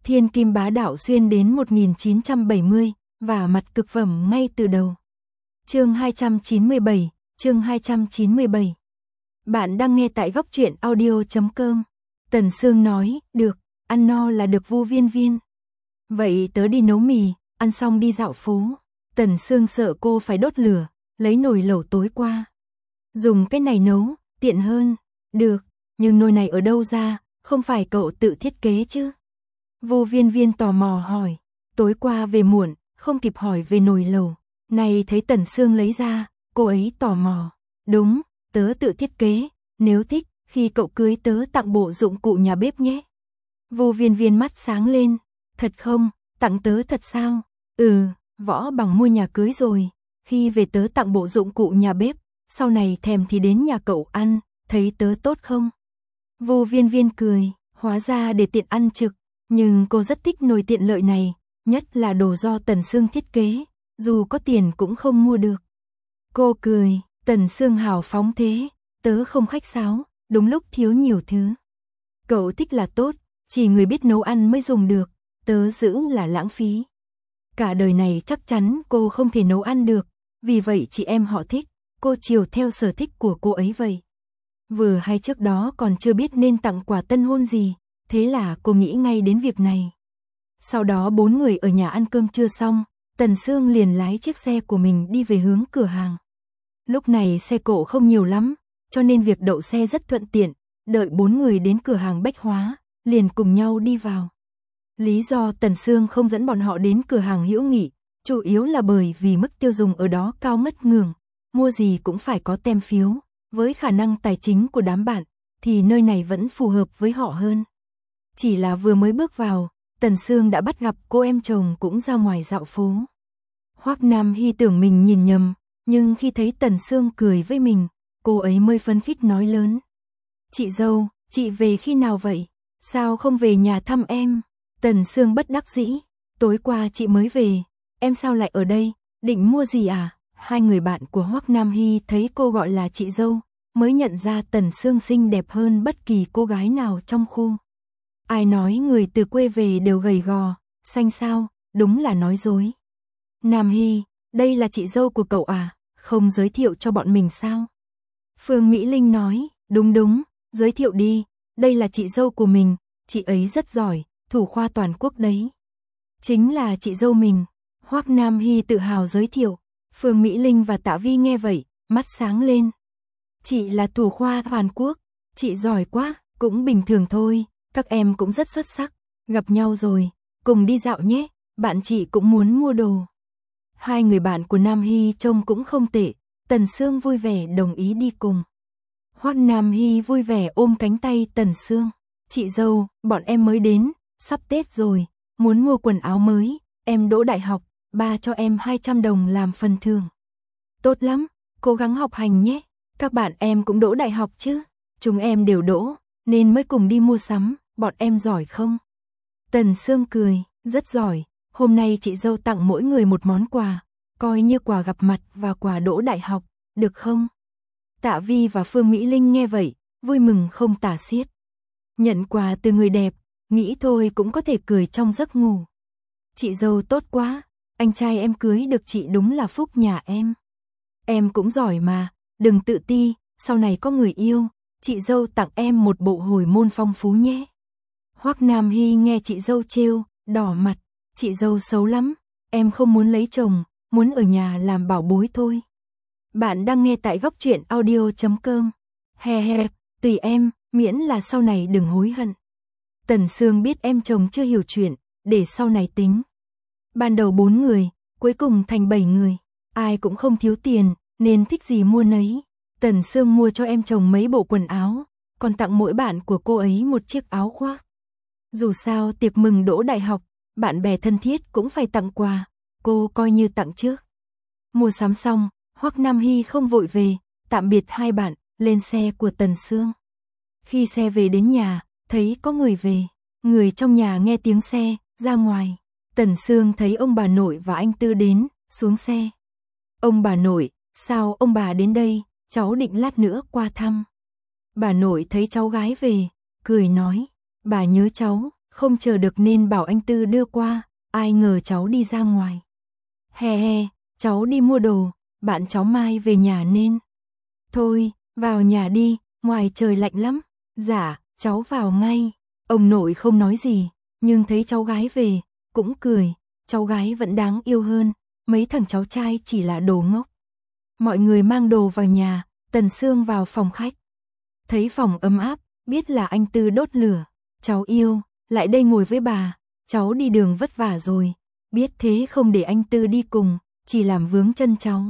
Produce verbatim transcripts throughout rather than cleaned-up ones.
Thiên kim bá đạo xuyên đến một nghìn chín trăm bảy mươi, và mặt cực phẩm ngay từ đầu. Chương hai trăm chín mươi bảy, chương hai trăm chín mươi bảy. Bạn đang nghe tại góc truyện audio chấm com. Tần Sương nói, được, ăn no là được Vu Viên Viên. Vậy tớ đi nấu mì, ăn xong đi dạo phố. Tần Sương sợ cô phải đốt lửa, lấy nồi lẩu tối qua. Dùng cái này nấu, tiện hơn. Được, nhưng nồi này ở đâu ra, không phải cậu tự thiết kế chứ? Vu Viên Viên tò mò hỏi, tối qua về muộn, không kịp hỏi về nồi lẩu. Này thấy Tần Sương lấy ra, cô ấy tò mò. Đúng, tớ tự thiết kế, nếu thích, khi cậu cưới tớ tặng bộ dụng cụ nhà bếp nhé. Vu Viên Viên mắt sáng lên, thật không, tặng tớ thật sao? Ừ, Võ Bằng mua nhà cưới rồi, khi về tớ tặng bộ dụng cụ nhà bếp, sau này thèm thì đến nhà cậu ăn, thấy tớ tốt không? Vu Viên Viên cười, hóa ra để tiện ăn trực, nhưng cô rất thích nồi tiện lợi này, nhất là đồ do Tần Sương thiết kế, dù có tiền cũng không mua được. Cô cười, Tần Sương hào phóng thế, tớ không khách sáo, đúng lúc thiếu nhiều thứ. Cậu thích là tốt, chỉ người biết nấu ăn mới dùng được, tớ giữ là lãng phí. Cả đời này chắc chắn cô không thể nấu ăn được, vì vậy chị em họ thích, cô chiều theo sở thích của cô ấy vậy. Vừa hay trước đó còn chưa biết nên tặng quà tân hôn gì, thế là cô nghĩ ngay đến việc này. Sau đó bốn người ở nhà ăn cơm trưa xong, Tần Sương liền lái chiếc xe của mình đi về hướng cửa hàng. Lúc này xe cộ không nhiều lắm, cho nên việc đậu xe rất thuận tiện, đợi bốn người đến cửa hàng bách hóa, liền cùng nhau đi vào. Lý do Tần Sương không dẫn bọn họ đến cửa hàng Hữu Nghị, chủ yếu là bởi vì mức tiêu dùng ở đó cao mất ngường, mua gì cũng phải có tem phiếu, với khả năng tài chính của đám bạn, thì nơi này vẫn phù hợp với họ hơn. Chỉ là vừa mới bước vào, Tần Sương đã bắt gặp cô em chồng cũng ra ngoài dạo phố. Hoắc Nam Hy tưởng mình nhìn nhầm, nhưng khi thấy Tần Sương cười với mình, cô ấy mới phấn khích nói lớn. Chị dâu, chị về khi nào vậy? Sao không về nhà thăm em? Tần Sương bất đắc dĩ, tối qua chị mới về, em sao lại ở đây, định mua gì à? Hai người bạn của Hoắc Nam Hy thấy cô gọi là chị dâu, mới nhận ra Tần Sương xinh đẹp hơn bất kỳ cô gái nào trong khu. Ai nói người từ quê về đều gầy gò, xanh sao, đúng là nói dối. Nam Hy, đây là chị dâu của cậu à, không giới thiệu cho bọn mình sao? Phương Mỹ Linh nói, đúng đúng, giới thiệu đi, đây là chị dâu của mình, chị ấy rất giỏi, thủ khoa toàn quốc đấy. Chính là chị dâu mình, Hoắc Nam Hy tự hào giới thiệu. Phương Mỹ Linh và Tạ Vi nghe vậy, mắt sáng lên. Chị là thủ khoa toàn quốc, chị giỏi quá, cũng bình thường thôi, các em cũng rất xuất sắc, gặp nhau rồi, cùng đi dạo nhé, bạn chị cũng muốn mua đồ. Hai người bạn của Nam Hy trông cũng không tệ, Tần Sương vui vẻ đồng ý đi cùng. Hoắc Nam Hy vui vẻ ôm cánh tay Tần Sương, chị dâu, bọn em mới đến, sắp Tết rồi, muốn mua quần áo mới, em đỗ đại học, ba cho em hai trăm đồng làm phần thưởng. Tốt lắm, cố gắng học hành nhé, các bạn em cũng đỗ đại học chứ, chúng em đều đỗ, nên mới cùng đi mua sắm, bọn em giỏi không? Tần Sương cười, rất giỏi, hôm nay chị dâu tặng mỗi người một món quà, coi như quà gặp mặt và quà đỗ đại học, được không? Tạ Vi và Phương Mỹ Linh nghe vậy, vui mừng không tả xiết. Nhận quà từ người đẹp, nghĩ thôi cũng có thể cười trong giấc ngủ. Chị dâu tốt quá, anh trai em cưới được chị đúng là phúc nhà em. Em cũng giỏi mà, đừng tự ti, sau này có người yêu, chị dâu tặng em một bộ hồi môn phong phú nhé. Hoắc Nam Hy nghe chị dâu trêu, đỏ mặt, chị dâu xấu lắm, em không muốn lấy chồng, muốn ở nhà làm bảo bối thôi. Bạn đang nghe tại góc truyện audio chấm com. He he, tùy em, miễn là sau này đừng hối hận. Tần Sương biết em chồng chưa hiểu chuyện, để sau này tính. Ban đầu bốn người, cuối cùng thành bảy người, ai cũng không thiếu tiền, nên thích gì mua nấy. Tần Sương mua cho em chồng mấy bộ quần áo, còn tặng mỗi bạn của cô ấy một chiếc áo khoác. Dù sao tiệc mừng đỗ đại học, bạn bè thân thiết cũng phải tặng quà, cô coi như tặng trước. Mua sắm xong, Hoắc Nam Hy không vội về, tạm biệt hai bạn, lên xe của Tần Sương. Khi xe về đến nhà, thấy có người về, người trong nhà nghe tiếng xe, ra ngoài. Tần Sương thấy ông bà nội và anh Tư đến, xuống xe. Ông bà nội, sao ông bà đến đây, cháu định lát nữa qua thăm. Bà nội thấy cháu gái về, cười nói, bà nhớ cháu, không chờ được nên bảo anh Tư đưa qua, ai ngờ cháu đi ra ngoài. He he, cháu đi mua đồ, bạn cháu mai về nhà nên. Thôi, vào nhà đi, ngoài trời lạnh lắm. Dạ, cháu vào ngay. Ông nội không nói gì, nhưng thấy cháu gái về, cũng cười, cháu gái vẫn đáng yêu hơn, mấy thằng cháu trai chỉ là đồ ngốc. Mọi người mang đồ vào nhà, Tần Sương vào phòng khách. Thấy phòng ấm áp, biết là anh Tư đốt lửa. Cháu yêu, lại đây ngồi với bà, cháu đi đường vất vả rồi, biết thế không để anh Tư đi cùng, chỉ làm vướng chân cháu.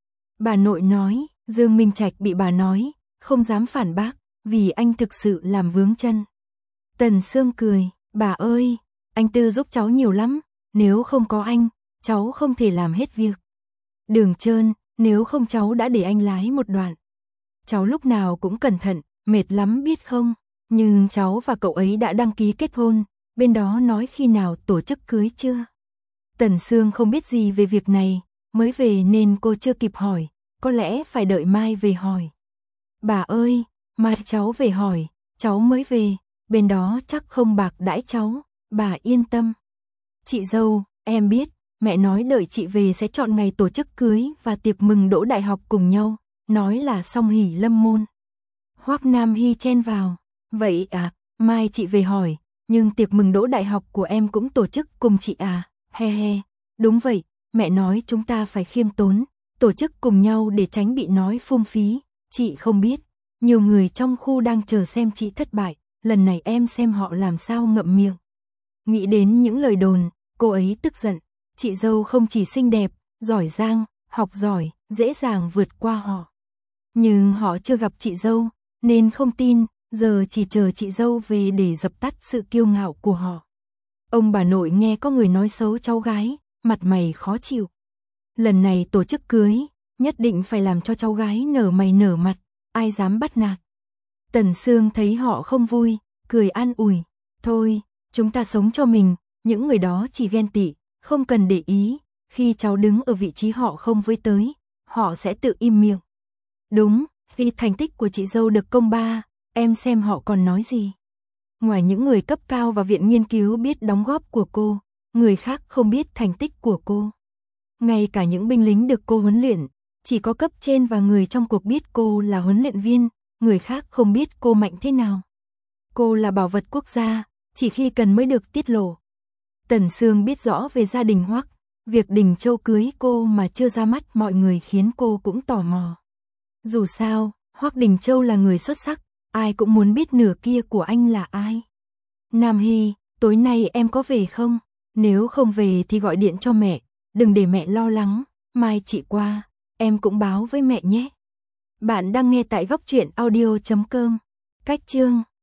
Bà nội nói, Dương Minh Trạch bị bà nói, không dám phản bác, vì anh thực sự làm vướng chân. Tần Sương cười, bà ơi, anh Tư giúp cháu nhiều lắm, nếu không có anh, cháu không thể làm hết việc. Đường trơn, nếu không cháu đã để anh lái một đoạn. Cháu lúc nào cũng cẩn thận, mệt lắm biết không, nhưng cháu và cậu ấy đã đăng ký kết hôn, bên đó nói khi nào tổ chức cưới chưa? Tần Sương không biết gì về việc này, mới về nên cô chưa kịp hỏi, có lẽ phải đợi mai về hỏi. Bà ơi, mai cháu về hỏi, cháu mới về, bên đó chắc không bạc đãi cháu, bà yên tâm. Chị dâu, em biết, mẹ nói đợi chị về sẽ chọn ngày tổ chức cưới và tiệc mừng đỗ đại học cùng nhau, nói là song hỷ lâm môn. Hoắc Nam Hy chen vào, vậy à, mai chị về hỏi, nhưng tiệc mừng đỗ đại học của em cũng tổ chức cùng chị à, he he, đúng vậy, mẹ nói chúng ta phải khiêm tốn, tổ chức cùng nhau để tránh bị nói phung phí, chị không biết, nhiều người trong khu đang chờ xem chị thất bại, lần này em xem họ làm sao ngậm miệng. Nghĩ đến những lời đồn, cô ấy tức giận, chị dâu không chỉ xinh đẹp, giỏi giang, học giỏi, dễ dàng vượt qua họ. Nhưng họ chưa gặp chị dâu, nên không tin, giờ chỉ chờ chị dâu về để dập tắt sự kiêu ngạo của họ. Ông bà nội nghe có người nói xấu cháu gái, mặt mày khó chịu. Lần này tổ chức cưới, nhất định phải làm cho cháu gái nở mày nở mặt, ai dám bắt nạt. Tần Sương thấy họ không vui, cười an ủi, thôi, chúng ta sống cho mình, những người đó chỉ ghen tị, không cần để ý, khi cháu đứng ở vị trí họ không với tới, họ sẽ tự im miệng. Đúng, khi thành tích của chị dâu được công ba, em xem họ còn nói gì. Ngoài những người cấp cao và viện nghiên cứu biết đóng góp của cô, người khác không biết thành tích của cô. Ngay cả những binh lính được cô huấn luyện, chỉ có cấp trên và người trong cuộc biết cô là huấn luyện viên, người khác không biết cô mạnh thế nào. Cô là bảo vật quốc gia, chỉ khi cần mới được tiết lộ. Tần Sương biết rõ về gia đình Hoắc, việc Đình Châu cưới cô mà chưa ra mắt mọi người khiến cô cũng tò mò. Dù sao, Hoắc Đình Châu là người xuất sắc, ai cũng muốn biết nửa kia của anh là ai. Nam Hy, tối nay em có về không? Nếu không về thì gọi điện cho mẹ, đừng để mẹ lo lắng, mai chị qua, em cũng báo với mẹ nhé. Bạn đang nghe tại góc truyện audio chấm com. Cách chương